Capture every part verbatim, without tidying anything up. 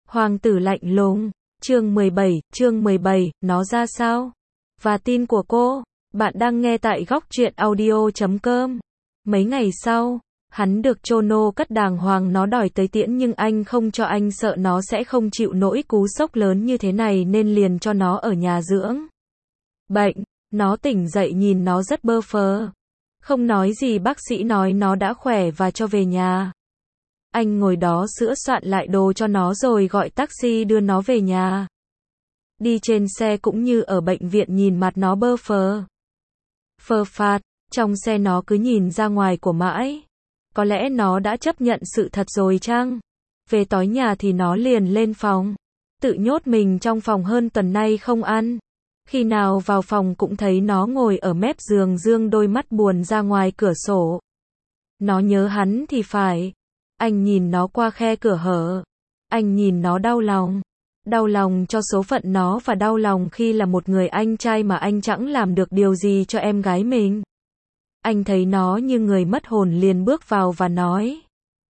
Hoàng tử lạnh lùng. Chương mười bảy, chương mười bảy, nó ra sao? Và tin của cô, bạn đang nghe tại góc truyện audio chấm com. Mấy ngày sau, hắn được Chono cất đàng hoàng nó đòi tới tiễn nhưng anh không cho, anh sợ nó sẽ không chịu nổi cú sốc lớn như thế này nên liền cho nó ở nhà dưỡng bệnh. Nó tỉnh dậy nhìn nó rất bơ phờ. Không nói gì, bác sĩ nói nó đã khỏe và cho về nhà. Anh ngồi đó sửa soạn lại đồ cho nó rồi gọi taxi đưa nó về nhà. Đi trên xe cũng như ở bệnh viện nhìn mặt nó bơ phờ. Phờ phạt, trong xe nó cứ nhìn ra ngoài của mãi. Có lẽ nó đã chấp nhận sự thật rồi chăng? Về tối nhà thì nó liền lên phòng. Tự nhốt mình trong phòng hơn tuần nay không ăn. Khi nào vào phòng cũng thấy nó ngồi ở mép giường dương đôi mắt buồn ra ngoài cửa sổ. Nó nhớ hắn thì phải. Anh nhìn nó qua khe cửa hở. Anh nhìn nó đau lòng. Đau lòng cho số phận nó và đau lòng khi là một người anh trai mà anh chẳng làm được điều gì cho em gái mình. Anh thấy nó như người mất hồn liền bước vào và nói.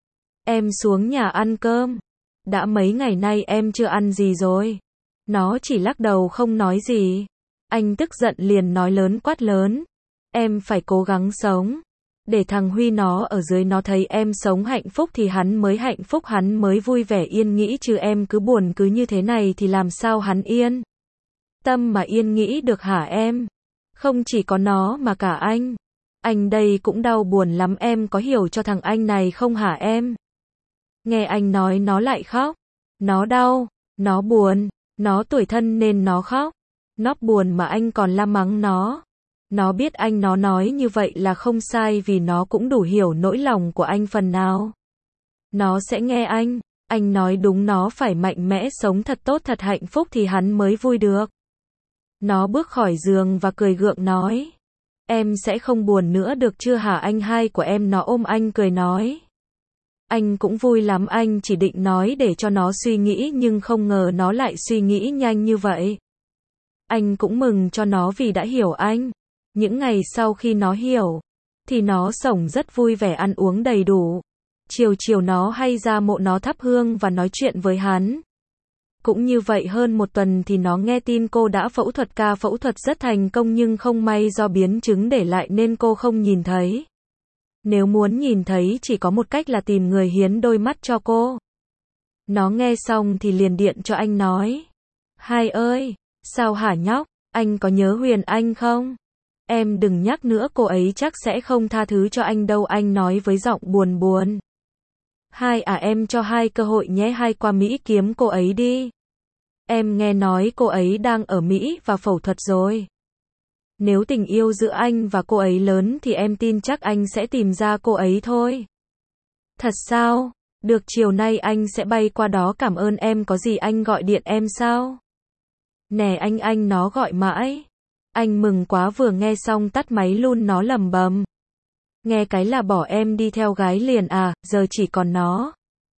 Em xuống nhà ăn cơm. Đã mấy ngày nay em chưa ăn gì rồi. Nó chỉ lắc đầu không nói gì. Anh tức giận liền nói lớn quát lớn. Em phải cố gắng sống. Để thằng Huy nó ở dưới nó thấy em sống hạnh phúc thì hắn mới hạnh phúc, hắn mới vui vẻ yên nghĩ, chứ em cứ buồn cứ như thế này thì làm sao hắn yên tâm mà yên nghĩ được hả em? Không chỉ có nó mà cả anh. Anh đây cũng đau buồn lắm, em có hiểu cho thằng anh này không hả em? Nghe anh nói nó lại khóc. Nó đau, nó buồn, nó tủi thân nên nó khóc. Nó buồn mà anh còn la mắng nó. Nó biết anh nó nói như vậy là không sai vì nó cũng đủ hiểu nỗi lòng của anh phần nào. Nó sẽ nghe anh. Anh nói đúng, nó phải mạnh mẽ sống thật tốt thật hạnh phúc thì hắn mới vui được. Nó bước khỏi giường và cười gượng nói. Em sẽ không buồn nữa được chưa hả anh hai của em? Nó ôm anh cười nói. Anh cũng vui lắm, anh chỉ định nói để cho nó suy nghĩ nhưng không ngờ nó lại suy nghĩ nhanh như vậy. Anh cũng mừng cho nó vì đã hiểu anh. Những ngày sau khi nó hiểu, thì nó sống rất vui vẻ, ăn uống đầy đủ. Chiều chiều nó hay ra mộ nó thắp hương và nói chuyện với hắn. Cũng như vậy hơn một tuần thì nó nghe tin cô đã phẫu thuật, ca phẫu thuật rất thành công nhưng không may do biến chứng để lại nên cô không nhìn thấy. Nếu muốn nhìn thấy chỉ có một cách là tìm người hiến đôi mắt cho cô. Nó nghe xong thì liền điện cho anh nói. Hai ơi, sao hả nhóc, anh có nhớ Huyền Anh không? Em đừng nhắc nữa, cô ấy chắc sẽ không tha thứ cho anh đâu, anh nói với giọng buồn buồn. Hai à, em cho hai cơ hội nhé, hai qua Mỹ kiếm cô ấy đi. Em nghe nói cô ấy đang ở Mỹ và phẫu thuật rồi. Nếu tình yêu giữa anh và cô ấy lớn thì em tin chắc anh sẽ tìm ra cô ấy thôi. Thật sao? Được, chiều nay anh sẽ bay qua đó, cảm ơn em. Có gì anh gọi điện em sao? Nè anh, anh nó gọi mãi. Anh mừng quá, vừa nghe xong tắt máy luôn. Nó lầm bầm. Nghe cái là bỏ em đi theo gái liền à, giờ chỉ còn nó.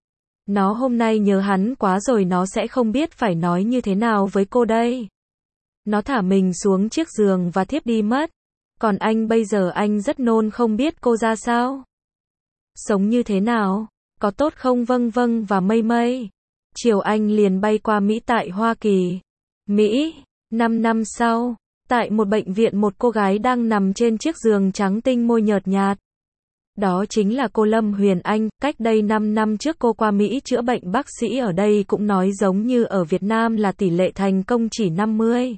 Nó hôm nay nhớ hắn quá rồi, nó sẽ không biết phải nói như thế nào với cô đây. Nó thả mình xuống chiếc giường và thiếp đi mất. Còn anh bây giờ anh rất nôn, không biết cô ra sao. Sống như thế nào? Có tốt không? Vâng vâng và mây mây. Chiều anh liền bay qua Mỹ, tại Hoa Kỳ. Mỹ, năm năm sau. Tại một bệnh viện, một cô gái đang nằm trên chiếc giường trắng tinh, môi nhợt nhạt. Đó chính là cô Lâm Huyền Anh. Cách đây năm năm trước cô qua Mỹ chữa bệnh, bác sĩ ở đây cũng nói giống như ở Việt Nam là tỷ lệ thành công chỉ năm mươi.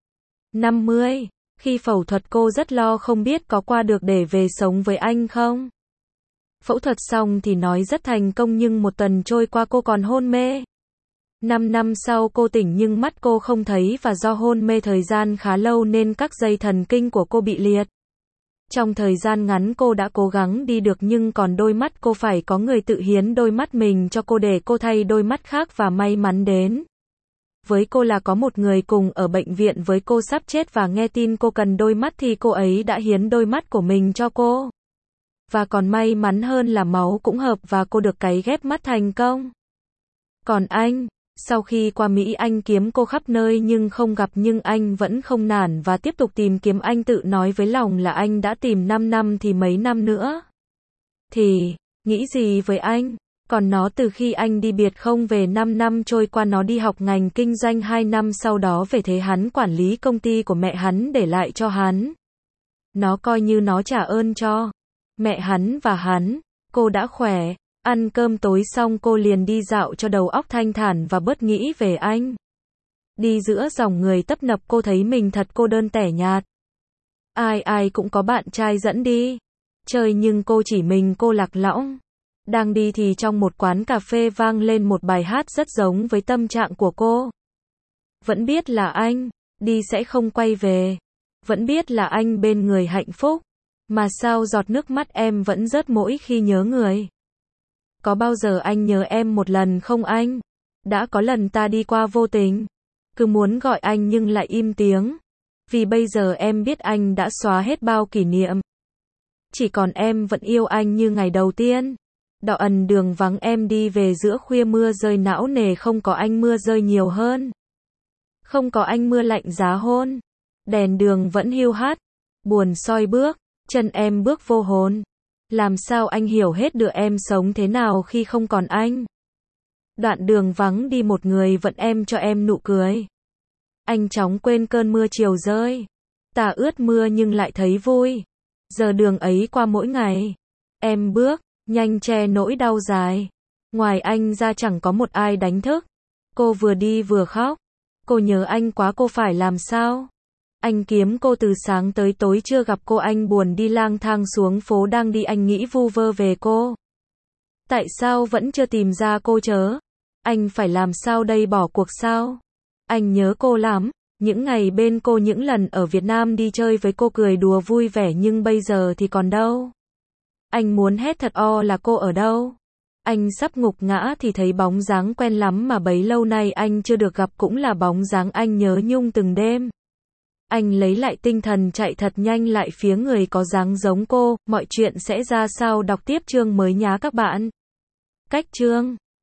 năm mươi. Khi phẫu thuật cô rất lo không biết có qua được để về sống với anh không. Phẫu thuật xong thì nói rất thành công nhưng một tuần trôi qua cô còn hôn mê. Năm năm sau cô tỉnh nhưng mắt cô không thấy và do hôn mê thời gian khá lâu nên các dây thần kinh của cô bị liệt. Trong thời gian ngắn cô đã cố gắng đi được nhưng còn đôi mắt cô phải có người tự hiến đôi mắt mình cho cô để cô thay đôi mắt khác, và may mắn đến với cô là có một người cùng ở bệnh viện với cô sắp chết và nghe tin cô cần đôi mắt thì cô ấy đã hiến đôi mắt của mình cho cô. Và còn may mắn hơn là máu cũng hợp và cô được cấy ghép mắt thành công. Còn anh, sau khi qua Mỹ anh kiếm cô khắp nơi nhưng không gặp, nhưng anh vẫn không nản và tiếp tục tìm kiếm. Anh tự nói với lòng là anh đã tìm năm năm thì mấy năm nữa thì nghĩ gì với anh? Còn nó từ khi anh đi biệt không về năm năm trôi qua nó đi học ngành kinh doanh hai năm sau đó về thế hắn quản lý công ty của mẹ hắn để lại cho hắn. Nó coi như nó trả ơn cho mẹ hắn và hắn. Cô đã khỏe. Ăn cơm tối xong cô liền đi dạo cho đầu óc thanh thản và bớt nghĩ về anh. Đi giữa dòng người tấp nập cô thấy mình thật cô đơn tẻ nhạt. Ai ai cũng có bạn trai dẫn đi chơi nhưng cô chỉ mình cô lạc lõng. Đang đi thì trong một quán cà phê vang lên một bài hát rất giống với tâm trạng của cô. Vẫn biết là anh đi sẽ không quay về. Vẫn biết là anh bên người hạnh phúc. Mà sao giọt nước mắt em vẫn rớt mỗi khi nhớ người. Có bao giờ anh nhớ em một lần không anh? Đã có lần ta đi qua vô tình. Cứ muốn gọi anh nhưng lại im tiếng. Vì bây giờ em biết anh đã xóa hết bao kỷ niệm. Chỉ còn em vẫn yêu anh như ngày đầu tiên. Đỏ ẩn đường vắng em đi về giữa khuya mưa rơi não nề không có anh mưa rơi nhiều hơn. Không có anh mưa lạnh giá hôn. Đèn đường vẫn hiu hắt. Buồn soi bước. Chân em bước vô hồn. Làm sao anh hiểu hết được em sống thế nào khi không còn anh. Đoạn đường vắng đi một người vẫn em cho em nụ cười. Anh chóng quên cơn mưa chiều rơi. Tà ướt mưa nhưng lại thấy vui. Giờ đường ấy qua mỗi ngày. Em bước, nhanh che nỗi đau dài. Ngoài anh ra chẳng có một ai đánh thức. Cô vừa đi vừa khóc. Cô nhớ anh quá cô phải làm sao? Anh kiếm cô từ sáng tới tối chưa gặp cô anh buồn đi lang thang xuống phố đang đi anh nghĩ vu vơ về cô. Tại sao vẫn chưa tìm ra cô chớ? Anh phải làm sao đây bỏ cuộc sao? Anh nhớ cô lắm. Những ngày bên cô những lần ở Việt Nam đi chơi với cô cười đùa vui vẻ nhưng bây giờ thì còn đâu. Anh muốn hét thật o là cô ở đâu. Anh sắp ngục ngã thì thấy bóng dáng quen lắm mà bấy lâu nay anh chưa được gặp cũng là bóng dáng anh nhớ nhung từng đêm. Anh lấy lại tinh thần chạy thật nhanh lại phía người có dáng giống cô, mọi chuyện sẽ ra sao đọc tiếp chương mới nhá các bạn. Cách chương